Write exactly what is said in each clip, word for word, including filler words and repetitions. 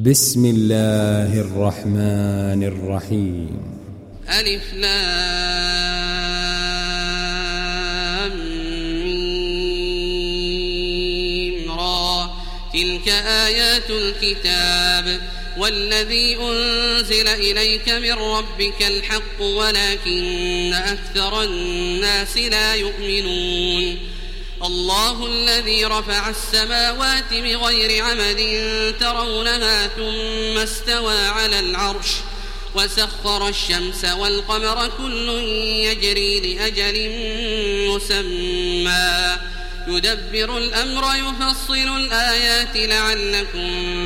بسم الله الرحمن الرحيم. ألف لام ميم را. تلك آيات الكتاب والذي أنزل إليك من ربك الحق ولكن أكثر الناس لا يؤمنون. الله الذي رفع السماوات بغير عمد ترونها ثم استوى على العرش وسخر الشمس والقمر كل يجري لأجل مسمى يدبر الأمر يفصل الآيات لعلكم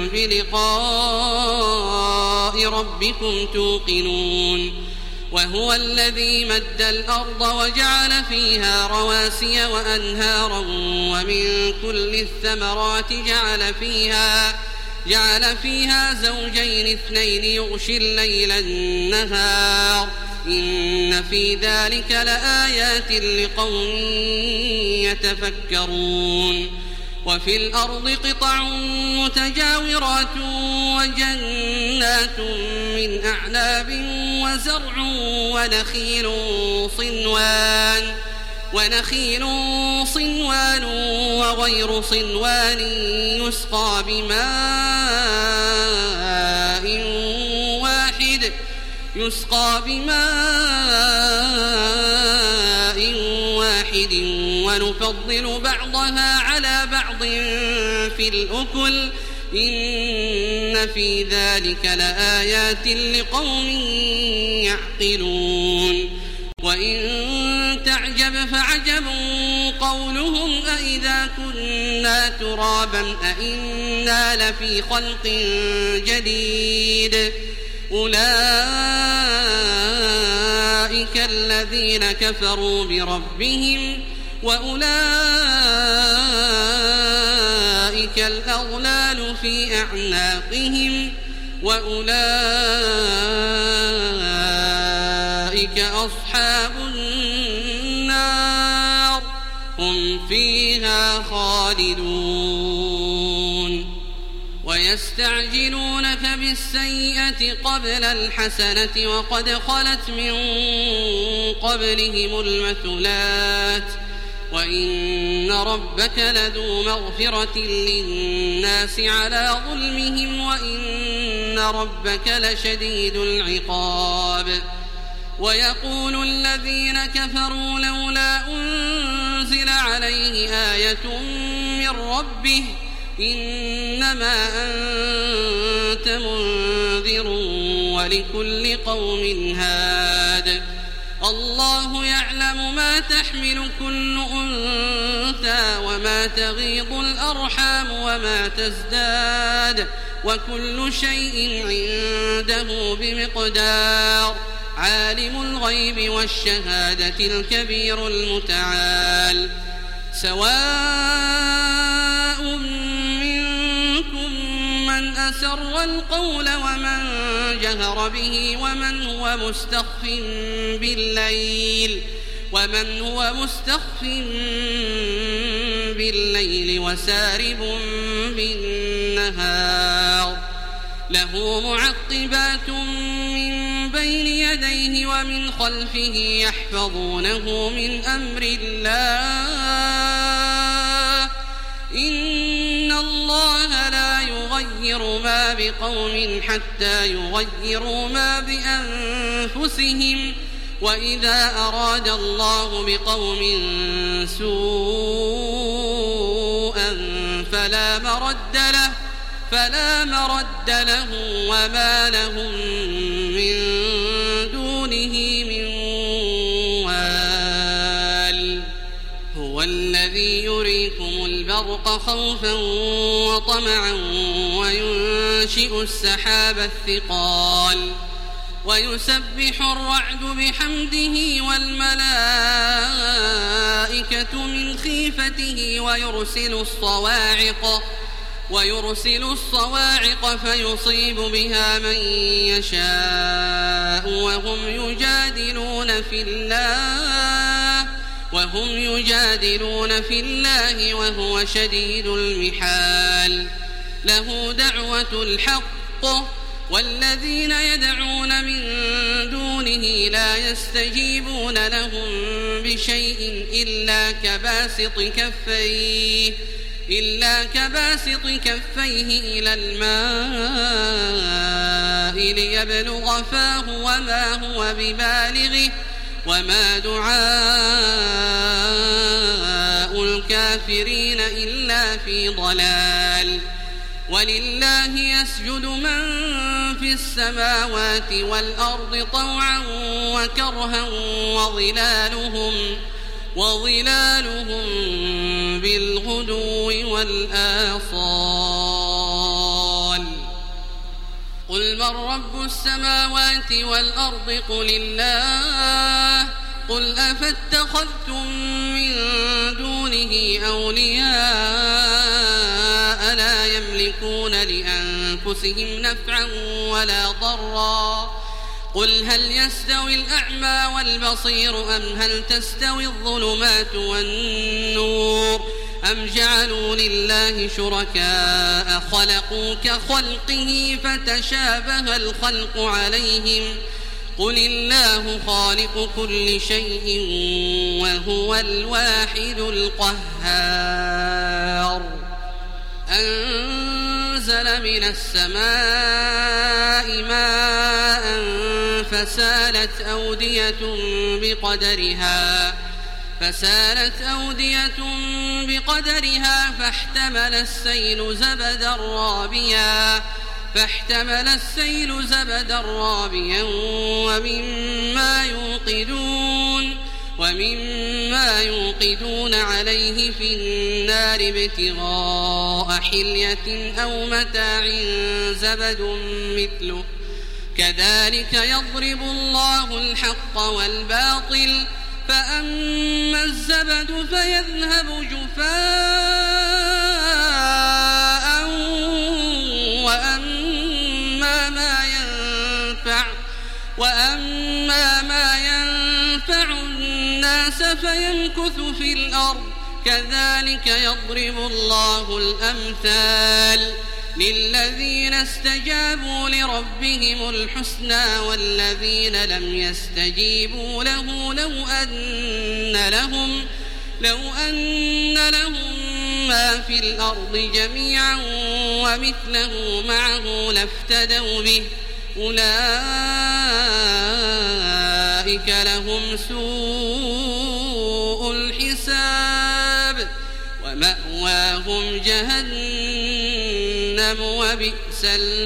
بلقاء ربكم توقنون. وهو الذي مد الأرض وجعل فيها رواسي وأنهارا ومن كل الثمرات جعل فيها جعل فيها زوجين اثنين يغشي الليل النهار إن في ذلك لآيات لقوم يتفكرون. وفي الأرض قطع متجاورات وجنات من أعناب وزرع ونخيل صنوان ونخيل صنوان وغير صنوان يسقى بماء واحد يسقى بماء واحد ونفضل بعضها على بعض في الأكل إن في ذلك لآيات لقوم يعقلون. وإن تعجب فعجب قولهم أإذا كنا ترابا أإنا لفي خلق جديد أولئك الذين كفروا بربهم وأولئك الأغلال في أعناقهم وأولئك أصحاب النار هم فيها خالدون. ويستعجلونك بالسيئة قبل الحسنة وقد خلت من قبلهم المثلات وإن ربك لذو مغفرة للناس على ظلمهم وإن ربك لشديد العقاب. ويقول الذين كفروا لولا أنزل عليه آية من ربه إنما أنت منذر ولكل قوم هاد. الله يعلم ما تحمل كل أنثى وما تغيض الأرحام وما تزداد وكل شيء عنده بمقدار. عالم الغيب والشهادة الكبير المتعال. سواء منكم من أسر القول ومن جهر به ومن هو مستخف بالليل ومن هو مستخف بالليل وسارب بالنهار. له معقبات من بين يديه ومن خلفه يحفظونه من أمر الله إن الله لا يغير ما بقوم حتى يغيروا ما بأنفسهم وإذا أراد الله بقوم سوءا فلا مرد له فلا مرد له وما لهم من دونه من وال. هو الذي يريكم البرق خوفا وطمعا وينشئ السحاب الثقال ويسبح الرعد بحمده والملائكة من خيفته ويرسل الصواعق ويرسل الصواعق فيصيب بها من يشاء وهم يجادلون في الله وهم يجادلون في الله وهو شديد المحال. له دعوة الحق حقه والذين يدعون من دونه لا يستجيبون لهم بشيء إلا كباسط كفيه إلا كباسط كفيه إلى الماء ليبلغ فاه وما هو ببالغه وما دعاء الكافرين إلا في ضلال ولله يسجد من في السماوات والأرض طوعا وكرها وظلالهم وظلالهم بالغدو والآصال قل من رب السماوات والأرض قل الله قل أفاتخذتم من دونه أولياء لا يملكون لأنفسهم نفعا ولا ضرا قل هل يستوي الأعمى والبصير أم هل تستوي الظلمات والنور أم جعلوا لله شركاء خلقوا كخلقه فتشابه الخلق عليهم قل الله خالق كل شيء وهو الواحد القهار أنزل من السماء ماء فسالت أودية بقدرها فسالت أودية بقدرها فاحتمل السيل زبدا رابيا فاحتمل السيل زبدا رابيا ومما يوقدون ومما يوقدون عليه في النار ابتغاء حلية أو متاع زبد مثله كذلك يضرب الله الحق والباطل فأما الزبد فيذهب جفاء وأما ما ينفع وأما ما ينفع الناس فيمكث في الأرض كذلك يضرب الله الأمثال للذين استجابوا لربهم الحسنى والذين لم يستجيبوا له لو أن لهم لو أن لهم ما في الأرض جميعا ومثله معه لافتدوا به أولئك لهم سوء الحساب ومأواهم جهنم وبئس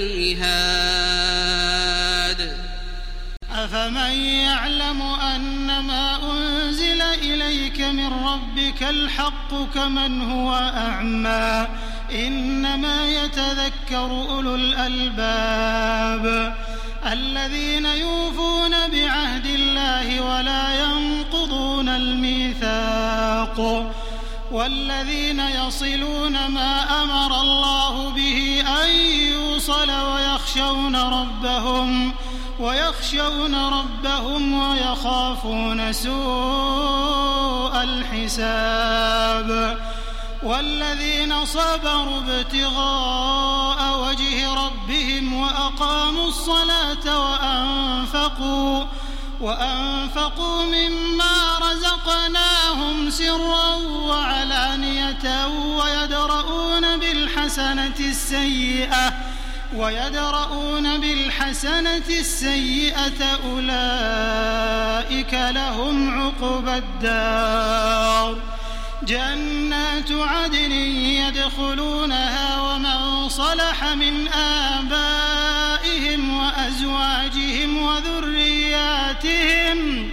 المهاد أفمن يعلم أنما أنزل إليك من ربك الحق كمن هو أعمى إنما يتذكر أولو الألباب الذين يوفون بعهد الله ولا ينقضون الميثاق والذين يصلون ما أمر الله به أن يوصل ويخشون ربهم ويخشون ربهم ويخافون سوء الحساب والذين صبروا ابتغاء وجه ربهم وأقاموا الصلاة وأنفقوا وأنفقوا مما رزقناهم سرا وعلانية ويدرؤون بالحسنة السيئة ويدرؤون بالحسنة السيئة أولئك لهم عقبى الدار جنات عدن يدخلونها ومن صلح من آبائهم وأزواجهم وذرياتهم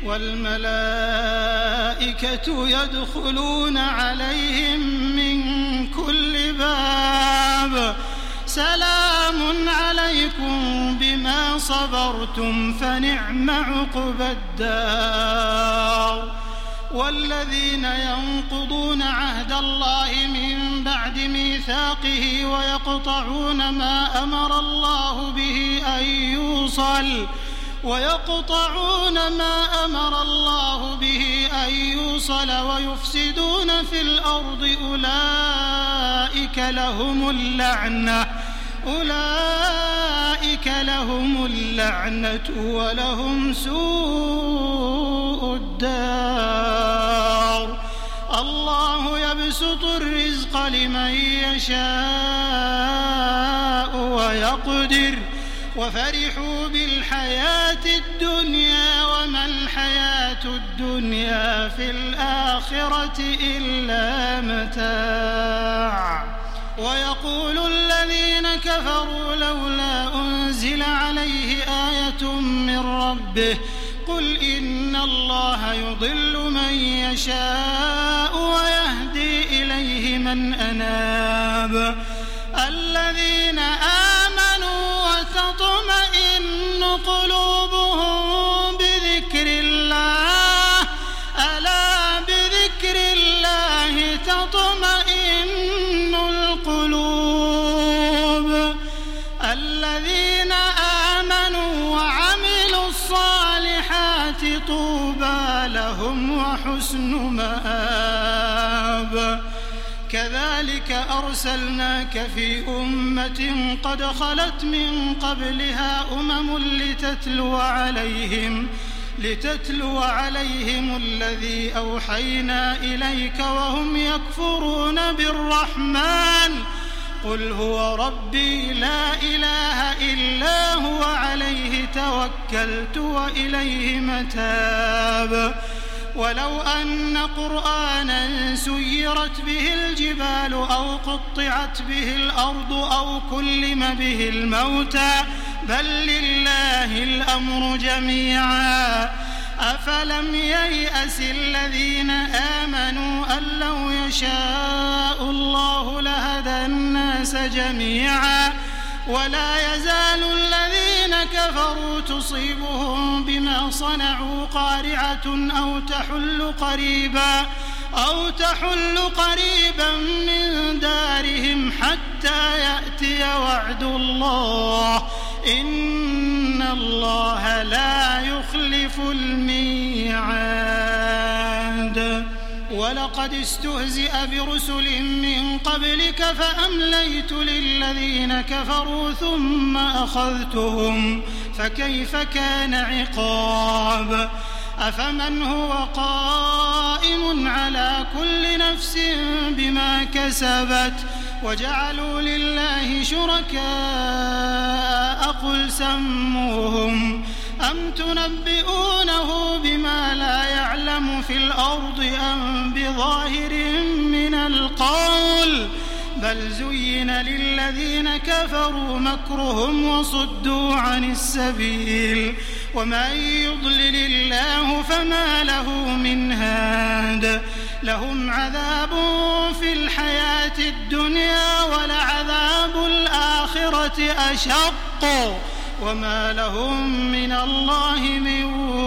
والملائكة يدخلون عليهم من كل باب سلام عليكم بما صبرتم فنعم عقبى الدار والذين ينقضون عهد الله من بعد ميثاقه ويقطعون ما أمر الله به أن يوصل ويقطعون ما أمر الله به أن يوصل ويفسدون في الأرض أولئك لهم اللعنة أولئك فلهم اللعنة ولهم سوء الدار. الله يبسط الرزق لمن يشاء ويقدر وفرحوا بالحياة الدنيا وما الحياة الدنيا في الآخرة إلا متاع. ويقول الذين كفروا لولا أنزل عليه آية من ربه قل إن الله يضل من يشاء ويهدي إليه من أناب. الذين آمنوا وتطمئن قلوبهم بذكر الله ألا بذكر الله تطمئن القلوب. الذين آمنوا وعملوا الصالحات طوبى لهم وحسن مآب. كذلك أرسلناك في أمة قد خلت من قبلها أمم لتتلو عليهم لتتلو عليهم الذي أوحينا إليك وهم يكفرون بالرحمن قل هو ربي لا إله إلا هو عليه توكلت وإليه متاب. ولو أن قرآنا سيرت به الجبال أو قطعت به الأرض أو كلم به الموتى بل لله الأمر جميعا أفلم ييأس الذين آمنوا أن لو يشاء الله لهدى الناس جميعا ولا يزال الذين كفروا تصيبهم بما صنعوا قارعة أو تحل قريبا أو تحل قريبا من دارهم حتى يأتي وعد الله إن الله لا يخلف الميعاد. ولقد استهزئ برسل من قبلك فأمليت للذين كفروا ثم أخذتهم فكيف كان عقاب. أفمن هو قائم على كل نفس بما كسبت وجعلوا لله شركاء قل سموهم أم تنبئونه بما لا يعلم في الأرض أم بظاهر من القول بل زين للذين كفروا مكرهم وصدوا عن السبيل ومن يضلل الله فما له من هاد. لهم عذاب في الحياة الدنيا ولعذاب الآخرة أشق وما لهم من الله من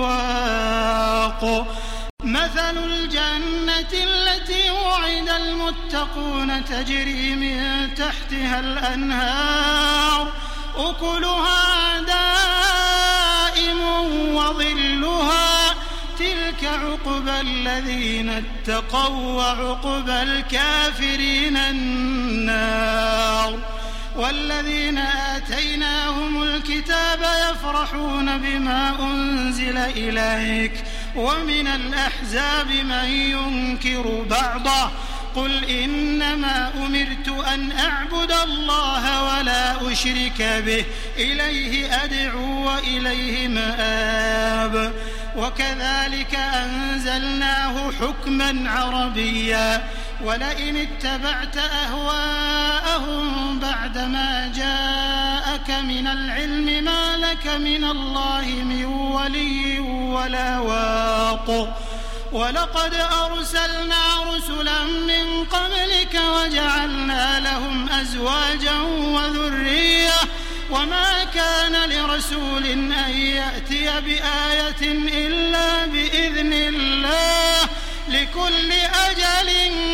واق. مثل الجنة التي وعد المتقون تجري من تحتها الأنهار أكلها دائم وظلها تلك عقبى الذين اتقوا وعقبى الكافرين النار. والذين آتيناهم الكتاب يفرحون بما أنزل إليك ومن الأحزاب من ينكر بعضه قل إنما أمرت أن أعبد الله ولا أشرك به إليه أدعو وإليه مآب. وكذلك أنزلناه حكما عربيا ولئن اتبعت أهواءهم بعدما جاءك من العلم ما لك من الله من ولي ولا واق. ولقد أرسلنا رسلا من قبلك وجعلنا لهم أزواجا وذرية وما كان لرسول أن يأتي بآية إلا بإذن الله لكل أجل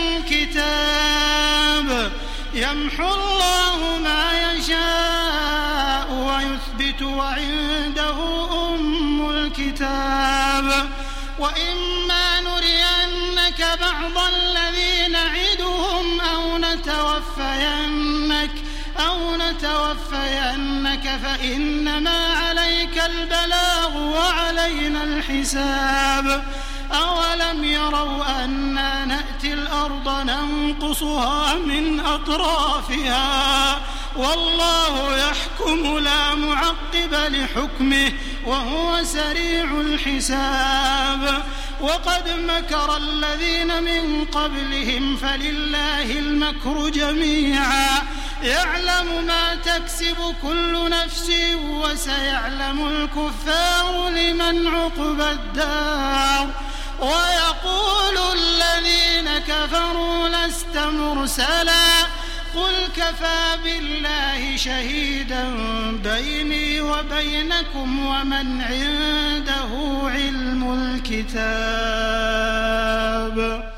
كتاب يمحو الله ما يشاء ويثبت وعنده أم الكتاب. وإما نرينك بعض الذي نعدهم أو نتوفينك أو نتوفينك فإنما عليك البلاغ وعلينا الحساب أولم يروا أنا نأتي الأرض ننقصها من أطرافها والله يحكم لا معقب لحكمه وهو سريع الحساب وقد مكر الذين من قبلهم فلله المكر جميعا يعلم ما تكسب كل نفس وسيعلم الكفار لمن عقبى الدار ويقول الذين كفروا لست مرسلا قل كفى بالله شهيدا بيني وبينكم ومن عنده علم الكتاب.